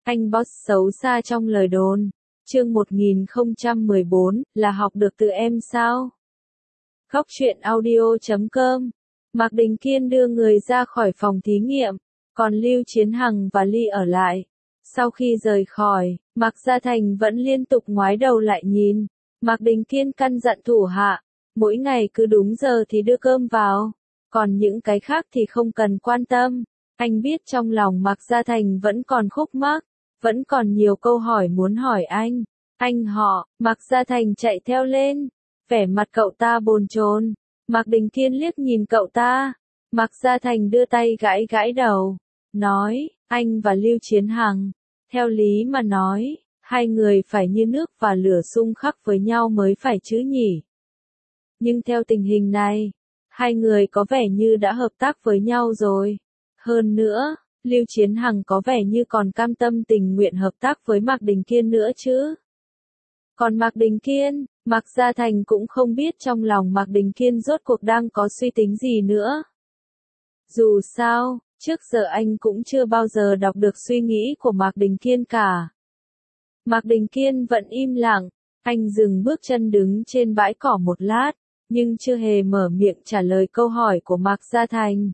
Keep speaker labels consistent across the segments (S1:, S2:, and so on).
S1: Anh boss xấu xa trong lời đồn. Chương 1014, là học được từ em sao? Góc truyện audio.com. Mạc Đình Kiên đưa người ra khỏi phòng thí nghiệm, còn Lưu Chiến Hằng và Ly ở lại. Sau khi rời khỏi, Mạc Gia Thành vẫn liên tục ngoái đầu lại nhìn. Mạc Đình Kiên căn dặn thủ hạ, mỗi ngày cứ đúng giờ thì đưa cơm vào, còn những cái khác thì không cần quan tâm. Anh biết trong lòng Mạc Gia Thành vẫn còn khúc mắc, vẫn còn nhiều câu hỏi muốn hỏi anh. Anh họ, Mạc Gia Thành chạy theo lên, vẻ mặt cậu ta bồn chồn. Mạc Đình Kiên liếc nhìn cậu ta. Mạc Gia Thành đưa tay gãi gãi đầu, nói, anh và Lưu Chiến Hằng, theo lý mà nói, hai người phải như nước và lửa xung khắc với nhau mới phải chứ nhỉ. Nhưng theo tình hình này, hai người có vẻ như đã hợp tác với nhau rồi. Hơn nữa, Lưu Chiến Hằng có vẻ như còn cam tâm tình nguyện hợp tác với Mạc Đình Kiên nữa chứ. Còn Mạc Đình Kiên, Mạc Gia Thành cũng không biết trong lòng Mạc Đình Kiên rốt cuộc đang có suy tính gì nữa. Dù sao, trước giờ anh cũng chưa bao giờ đọc được suy nghĩ của Mạc Đình Kiên cả. Mạc Đình Kiên vẫn im lặng, anh dừng bước chân đứng trên bãi cỏ một lát, nhưng chưa hề mở miệng trả lời câu hỏi của Mạc Gia Thành.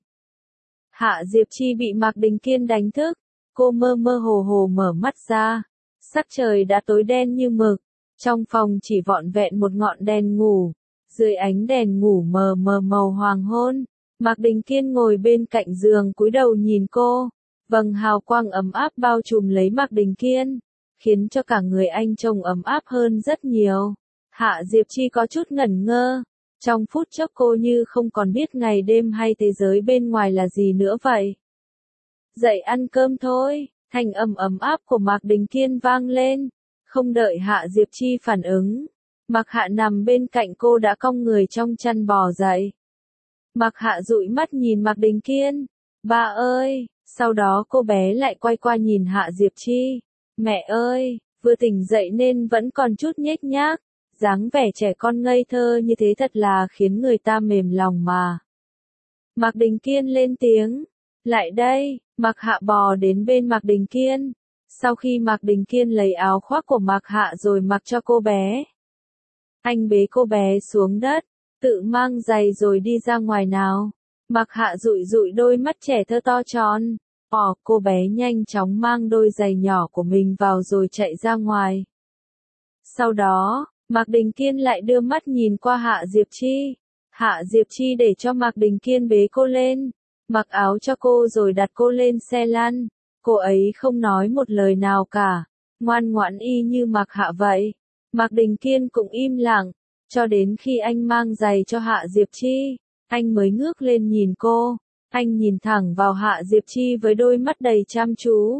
S1: Hạ Diệp Chi bị Mạc Đình Kiên đánh thức, cô mơ mơ hồ hồ mở mắt ra, sắc trời đã tối đen như mực, trong phòng chỉ vỏn vẹn một ngọn đèn ngủ, dưới ánh đèn ngủ mờ mờ màu hoàng hôn, Mạc Đình Kiên ngồi bên cạnh giường cúi đầu nhìn cô, vầng hào quang ấm áp bao trùm lấy Mạc Đình Kiên, khiến cho cả người anh trông ấm áp hơn rất nhiều. Hạ Diệp Chi có chút ngẩn ngơ. Trong phút chốc cô như không còn biết ngày đêm hay thế giới bên ngoài là gì nữa vậy. Dậy ăn cơm thôi, thanh âm ấm áp của Mạc Đình Kiên vang lên. Không đợi Hạ Diệp Chi phản ứng, Mạc Hạ nằm bên cạnh cô đã cong người trong chăn bò dậy. Mạc Hạ dụi mắt nhìn Mạc Đình Kiên. Ba ơi, sau đó cô bé lại quay qua nhìn Hạ Diệp Chi. Mẹ ơi, vừa tỉnh dậy nên vẫn còn chút nhếch nhác. Dáng vẻ trẻ con ngây thơ như thế thật là khiến người ta mềm lòng mà. Mạc Đình Kiên lên tiếng. Lại đây, Mạc Hạ bò đến bên Mạc Đình Kiên. Sau khi Mạc Đình Kiên lấy áo khoác của Mạc Hạ rồi mặc cho cô bé. Anh bế cô bé xuống đất, tự mang giày rồi đi ra ngoài nào. Mạc Hạ dụi dụi đôi mắt trẻ thơ to tròn. Cô bé nhanh chóng mang đôi giày nhỏ của mình vào rồi chạy ra ngoài. Sau đó, Mạc Đình Kiên lại đưa mắt nhìn qua Hạ Diệp Chi. Hạ Diệp Chi để cho Mạc Đình Kiên bế cô lên, mặc áo cho cô rồi đặt cô lên xe lăn. Cô ấy không nói một lời nào cả, ngoan ngoãn y như Mạc Hạ vậy. Mạc Đình Kiên cũng im lặng, cho đến khi anh mang giày cho Hạ Diệp Chi, anh mới ngước lên nhìn cô. Anh nhìn thẳng vào Hạ Diệp Chi với đôi mắt đầy chăm chú.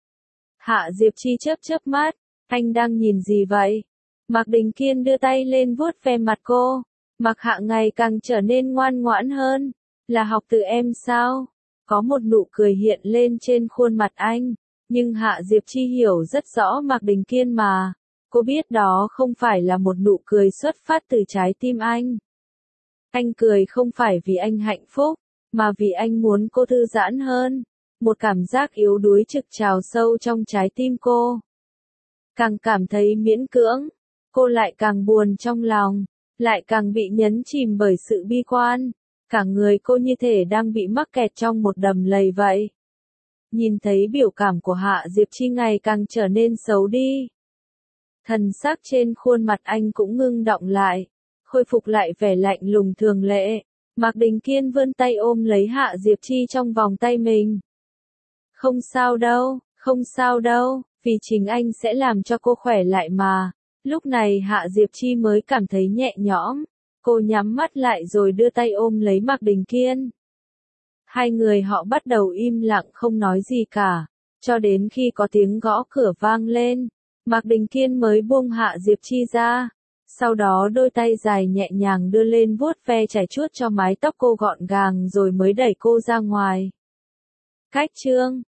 S1: Hạ Diệp Chi chớp chớp mắt, anh đang nhìn gì vậy? Mạc Đình Kiên đưa tay lên vuốt ve mặt cô. Mạc Hạ ngày càng trở nên ngoan ngoãn hơn. Là học từ em sao? Có một nụ cười hiện lên trên khuôn mặt anh. Nhưng Hạ Diệp Chi hiểu rất rõ Mạc Đình Kiên mà. Cô biết đó không phải là một nụ cười xuất phát từ trái tim anh. Anh cười không phải vì anh hạnh phúc, mà vì anh muốn cô thư giãn hơn. Một cảm giác yếu đuối trực trào sâu trong trái tim cô. Càng cảm thấy miễn cưỡng, cô lại càng buồn trong lòng, lại càng bị nhấn chìm bởi sự bi quan. Cả người cô như thể đang bị mắc kẹt trong một đầm lầy vậy. Nhìn thấy biểu cảm của Hạ Diệp Chi ngày càng trở nên xấu đi. Thần sắc trên khuôn mặt anh cũng ngưng đọng lại, khôi phục lại vẻ lạnh lùng thường lệ. Mạc Đình Kiên vươn tay ôm lấy Hạ Diệp Chi trong vòng tay mình. Không sao đâu, không sao đâu, vì chính anh sẽ làm cho cô khỏe lại mà. Lúc này Hạ Diệp Chi mới cảm thấy nhẹ nhõm. Cô nhắm mắt lại rồi đưa tay ôm lấy Mạc Đình Kiên. Hai người họ bắt đầu im lặng không nói gì cả, cho đến khi có tiếng gõ cửa vang lên, Mạc Đình Kiên mới buông Hạ Diệp Chi ra. Sau đó đôi tay dài nhẹ nhàng đưa lên vuốt ve chải chuốt cho mái tóc cô gọn gàng rồi mới đẩy cô ra ngoài. Cách chương